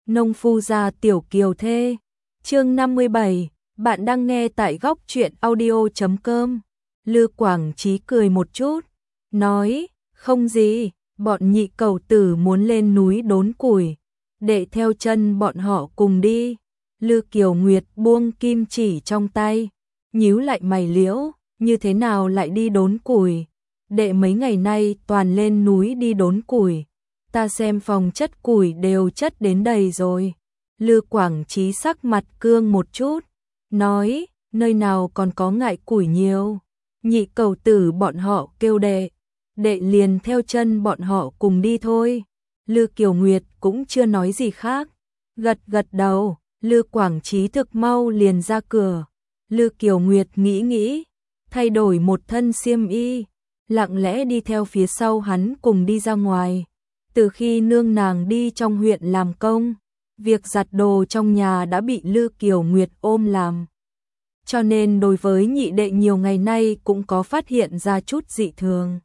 Nông phu gia tiểu kiều thê. Chương 57, bạn đang nghe tại góc truyện audio.com. Lư Quảng Chí cười một chút, nói, không gì, bọn nhị cầu tử muốn lên núi đốn củi, đệ theo chân bọn họ cùng đi. Lư Kiều Nguyệt buông kim chỉ trong tay, nhíu lại mày liễu, như thế nào lại đi đốn củi? Đệ mấy ngày nay toàn lên núi đi đốn củi, ta xem phòng chất củi đều chất đến đầy rồi. Lư Quảng Chí sắc mặt cương một chút, nói, nơi nào còn có ngại củi nhiều. Nhị cầu tử bọn họ kêu đệ, đệ liền theo chân bọn họ cùng đi thôi. Lư Kiều Nguyệt cũng chưa nói gì khác, gật gật đầu. Lư Quảng Chí thực mau liền ra cửa. Lư Kiều Nguyệt nghĩ nghĩ, thay đổi một thân xiêm y, lặng lẽ đi theo phía sau hắn cùng đi ra ngoài. Từ khi nương nàng đi trong huyện làm công, việc giặt đồ trong nhà đã bị Lư Kiều Nguyệt ôm làm. Cho nên đối với nhị đệ nhiều ngày nay cũng có phát hiện ra chút dị thường.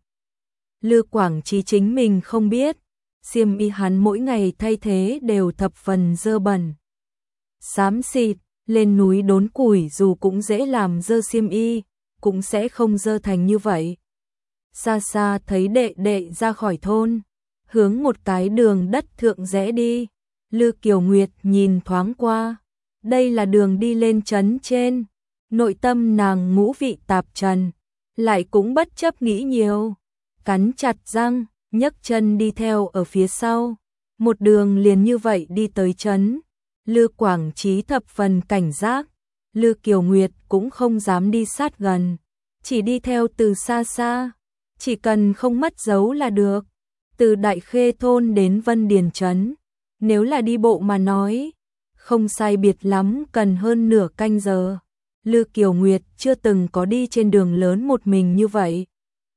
Lư Quảng Chí chính mình không biết, xiêm y hắn mỗi ngày thay thế đều thập phần dơ bẩn, xám xịt. Lên núi đốn củi dù cũng dễ làm dơ xiêm y, cũng sẽ không dơ thành như vậy. Xa xa thấy đệ đệ ra khỏi thôn, hướng một cái đường đất thượng rẽ đi. Lư Kiều Nguyệt nhìn thoáng qua, đây là đường đi lên trấn trên. Nội tâm nàng ngũ vị tạp trần, lại cũng bất chấp nghĩ nhiều, cắn chặt răng, nhấc chân đi theo ở phía sau. Một đường liền như vậy đi tới trấn. Lư Quảng Chí thập phần cảnh giác, Lư Kiều Nguyệt cũng không dám đi sát gần, chỉ đi theo từ xa xa, chỉ cần không mất dấu là được. Từ Đại Khê thôn đến Vân Điền trấn, nếu là đi bộ mà nói, không sai biệt lắm cần hơn nửa canh giờ. Lư Kiều Nguyệt chưa từng có đi trên đường lớn một mình như vậy,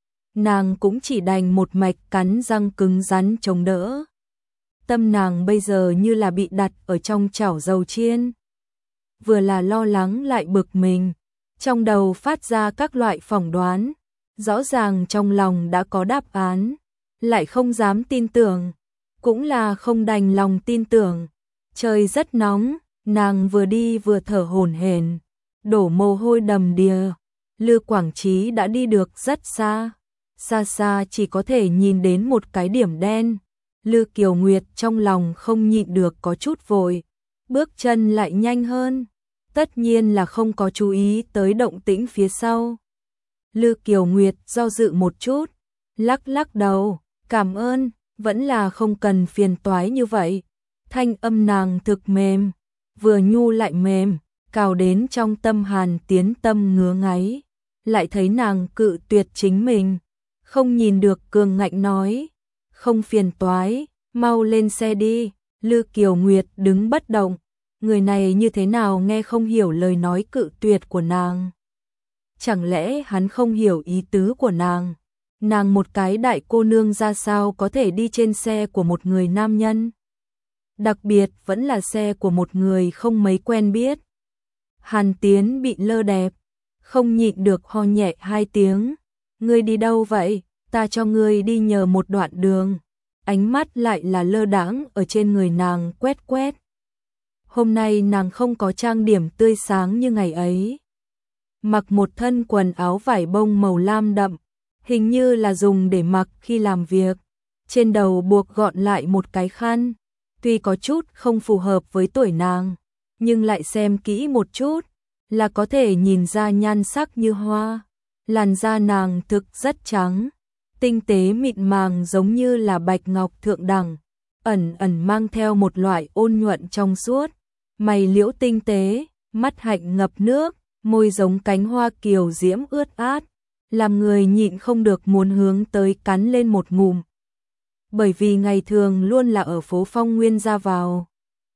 nàng cũng chỉ đành một mạch cắn răng cứng rắn chống đỡ. Tâm nàng bây giờ như là bị đặt ở trong chảo dầu chiên, vừa là lo lắng lại bực mình, trong đầu phát ra các loại phỏng đoán, rõ ràng trong lòng đã có đáp án, lại không dám tin tưởng, cũng là không đành lòng tin tưởng. Trời rất nóng, nàng vừa đi vừa thở hổn hển, đổ mồ hôi đầm đìa. Lư Quảng Chí đã đi được rất xa, xa xa chỉ có thể nhìn đến một cái điểm đen. Lư Kiều Nguyệt trong lòng không nhịn được có chút vội, bước chân lại nhanh hơn, tất nhiên là không có chú ý tới động tĩnh phía sau. Lư Kiều Nguyệt do dự một chút, lắc lắc đầu, cảm ơn, vẫn là không cần phiền toái như vậy. Thanh âm nàng thực mềm, vừa nhu lại mềm, cào đến trong tâm Hàn Tiến tâm ngứa ngáy, lại thấy nàng cự tuyệt chính mình, không nhìn được cường ngạnh nói, không phiền toái, mau lên xe đi. Lư Kiều Nguyệt đứng bất động, người này như thế nào nghe không hiểu lời nói cự tuyệt của nàng. Chẳng lẽ hắn không hiểu ý tứ của nàng? Nàng một cái đại cô nương ra sao có thể đi trên xe của một người nam nhân? Đặc biệt vẫn là xe của một người không mấy quen biết. Hàn Tiến bị lơ đẹp, không nhịn được ho nhẹ hai tiếng. Ngươi đi đâu vậy? Ta cho ngươi đi nhờ một đoạn đường. Ánh mắt lại là lơ đãng ở trên người nàng quét quét. Hôm nay nàng không có trang điểm tươi sáng như ngày ấy. Mặc một thân quần áo vải bông màu lam đậm, hình như là dùng để mặc khi làm việc. Trên đầu buộc gọn lại một cái khăn, tuy có chút không phù hợp với tuổi nàng, nhưng lại xem kỹ một chút là có thể nhìn ra nhan sắc như hoa. Làn da nàng thực rất trắng, tinh tế mịn màng giống như là bạch ngọc thượng đẳng, ẩn ẩn mang theo một loại ôn nhuận trong suốt, mày liễu tinh tế, mắt hạnh ngập nước, môi giống cánh hoa kiều diễm ướt át, làm người nhịn không được muốn hướng tới cắn lên một ngụm. Bởi vì ngày thường luôn là ở phố Phong Nguyên ra vào,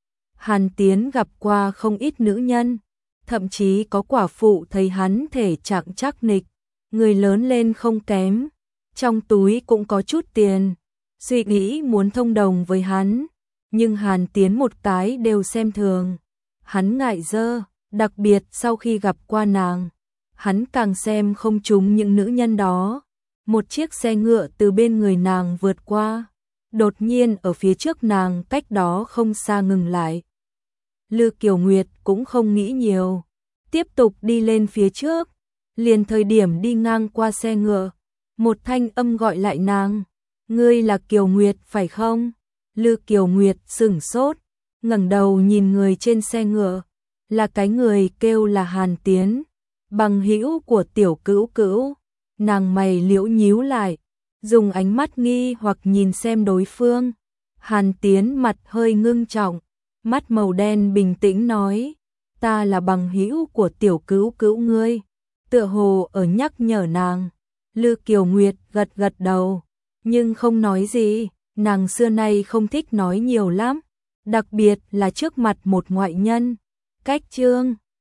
Hàn Tiến gặp qua không ít nữ nhân, thậm chí có quả phụ thấy hắn thể trạng chắc nịch, người lớn lên không kém, trong túi cũng có chút tiền, suy nghĩ muốn thông đồng với hắn, nhưng Hàn Tiến một cái đều xem thường. Hắn ngại dơ, đặc biệt sau khi gặp qua nàng, hắn càng xem không trúng những nữ nhân đó. Một chiếc xe ngựa từ bên người nàng vượt qua, đột nhiên ở phía trước nàng cách đó không xa ngừng lại. Lư Kiều Nguyệt cũng không nghĩ nhiều, tiếp tục đi lên phía trước, liền thời điểm đi ngang qua xe ngựa, một thanh âm gọi lại nàng, ngươi là Kiều Nguyệt phải không? Lư Kiều Nguyệt sửng sốt, ngẩng đầu nhìn người trên xe ngựa, là cái người kêu là Hàn Tiến, bằng hữu của Tiểu Cữu Cữu. Nàng mày liễu nhíu lại, dùng ánh mắt nghi hoặc nhìn xem đối phương. Hàn Tiến mặt hơi ngưng trọng, mắt màu đen bình tĩnh nói, ta là bằng hữu của Tiểu Cữu Cữu ngươi, tựa hồ ở nhắc nhở nàng. Lư Kiều Nguyệt gật gật đầu, nhưng không nói gì, nàng xưa nay không thích nói nhiều lắm, đặc biệt là trước mặt một ngoại nhân. Cách chương